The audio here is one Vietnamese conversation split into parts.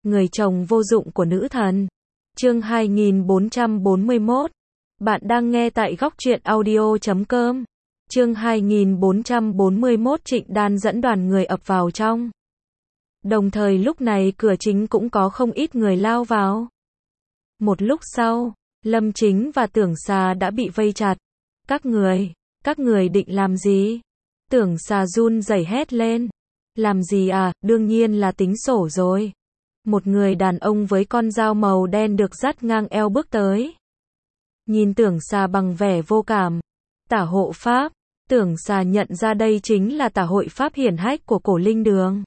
người chồng vô dụng của nữ thần. Chương 2441. Bạn đang nghe tại góc truyện audio.com. Chương 2441. Trịnh Đan dẫn đoàn người ập vào trong. Đồng thời lúc này cửa chính cũng có không ít người lao vào. Một lúc sau, Lâm Chính và Tưởng Xà đã bị vây chặt. Các người định làm gì? Tưởng Xà run rẩy hét lên. Làm gì à, đương nhiên là tính sổ rồi. Một người đàn ông với con dao màu đen được dắt ngang eo bước tới. Nhìn Tưởng Xà bằng vẻ vô cảm. Tả hộ pháp. Tưởng Xà nhận ra đây chính là tả hội pháp hiển hách của Cổ Linh Đường.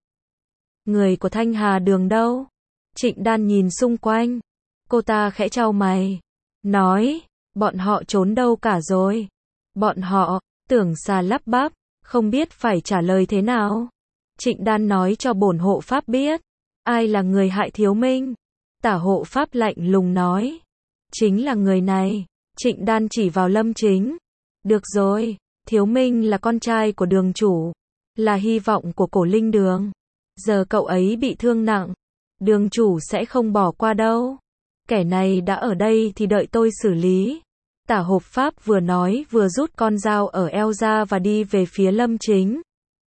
Người của Thanh Hà Đường đâu? Trịnh Đan nhìn xung quanh. Cô ta khẽ chau mày. Nói, bọn họ trốn đâu cả rồi? Bọn họ, Tưởng Xà lắp bắp, không biết phải trả lời thế nào. Trịnh Đan nói cho bổn hộ pháp biết. Ai là người hại Thiếu Minh? Tả hộ pháp lạnh lùng nói. Chính là người này. Trịnh Đan chỉ vào Lâm Chính. Được rồi, Thiếu Minh là con trai của đường chủ. Là hy vọng của Cổ Linh Đường. Giờ cậu ấy bị thương nặng. Đường chủ sẽ không bỏ qua đâu. Kẻ này đã ở đây thì đợi tôi xử lý. Tả hộ pháp vừa nói vừa rút con dao ở eo ra và đi về phía Lâm Chính.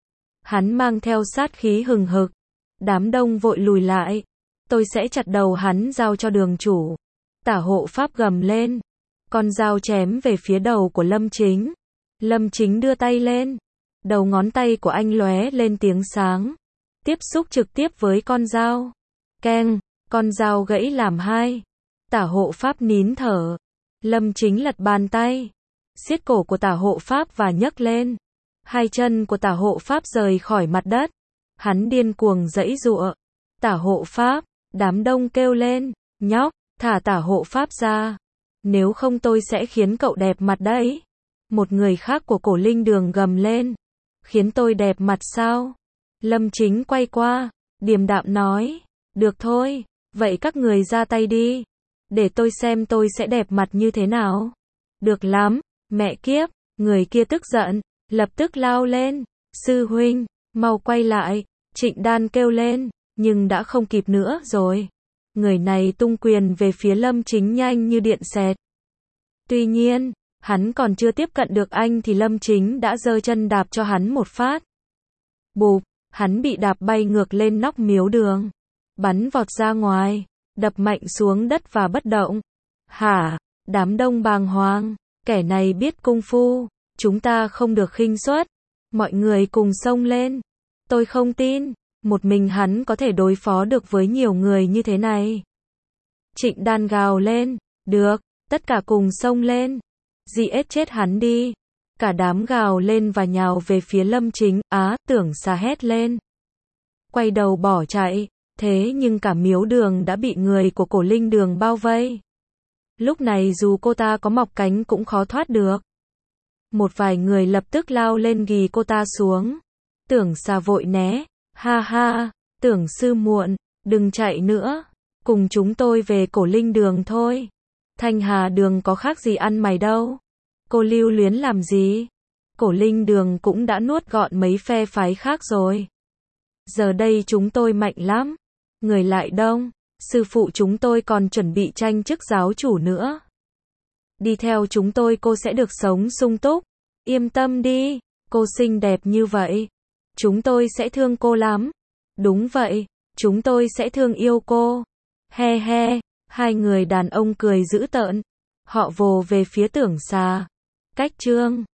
Hắn mang theo sát khí hừng hực. Đám đông vội lùi lại. Tôi sẽ chặt đầu hắn giao cho đường chủ. Tả hộ pháp gầm lên. Con dao chém về phía đầu của Lâm Chính. Lâm Chính đưa tay lên. Đầu ngón tay của anh lóe lên tiếng sáng. Tiếp xúc trực tiếp với con dao. Keng, con dao gãy làm hai. Tả hộ pháp nín thở. Lâm Chính lật bàn tay. Siết cổ của tả hộ pháp và nhấc lên. Hai chân của tả hộ pháp rời khỏi mặt đất. Hắn điên cuồng giãy giụa. Tả hộ pháp, đám đông kêu lên. Nhóc, thả tả hộ pháp ra. Nếu không tôi sẽ khiến cậu đẹp mặt đấy. Một người khác của Cổ Linh Đường gầm lên. Khiến tôi đẹp mặt sao? Lâm Chính quay qua, điềm đạm nói. Được thôi, vậy các người ra tay đi. Để tôi xem tôi sẽ đẹp mặt như thế nào. Được lắm, mẹ kiếp, người kia tức giận, lập tức lao lên. Sư huynh, mau quay lại. Trịnh Đan kêu lên, nhưng đã không kịp nữa rồi. Người này tung quyền về phía Lâm Chính nhanh như điện xẹt. Tuy nhiên, hắn còn chưa tiếp cận được anh thì Lâm Chính đã giơ chân đạp cho hắn một phát. Bụp, hắn bị đạp bay ngược lên nóc miếu đường. Bắn vọt ra ngoài, đập mạnh xuống đất và bất động. Hả? Đám đông bàng hoàng. Kẻ này biết cung phu. Chúng ta không được khinh suất. Mọi người cùng xông lên. Tôi không tin. Một mình hắn có thể đối phó được với nhiều người như thế này. Trịnh Đan gào lên. Được, tất cả cùng xông lên. Giết chết hắn đi. Cả đám gào lên và nhào về phía Lâm Chính. Tưởng Xà hét lên. Quay đầu bỏ chạy. Thế nhưng cả miếu đường đã bị người của Cổ Linh Đường bao vây. Lúc này dù cô ta có mọc cánh cũng khó thoát được. Một vài người lập tức lao lên ghì cô ta xuống. Tưởng Xà vội né. Ha ha, Tưởng sư muộn, đừng chạy nữa. Cùng chúng tôi về Cổ Linh Đường thôi. Thanh Hà Đường có khác gì ăn mày đâu. Cô lưu luyến làm gì? Cổ Linh Đường cũng đã nuốt gọn mấy phe phái khác rồi. Giờ đây chúng tôi mạnh lắm. Người lại đông. Sư phụ chúng tôi còn chuẩn bị tranh chức giáo chủ nữa. Đi theo chúng tôi cô sẽ được sống sung túc. Yên tâm đi, cô xinh đẹp như vậy. Chúng tôi sẽ thương cô lắm. Đúng vậy, chúng tôi sẽ thương yêu cô. He he, hai người đàn ông cười dữ tợn. Họ vồ về phía Tưởng Xà. Cách chương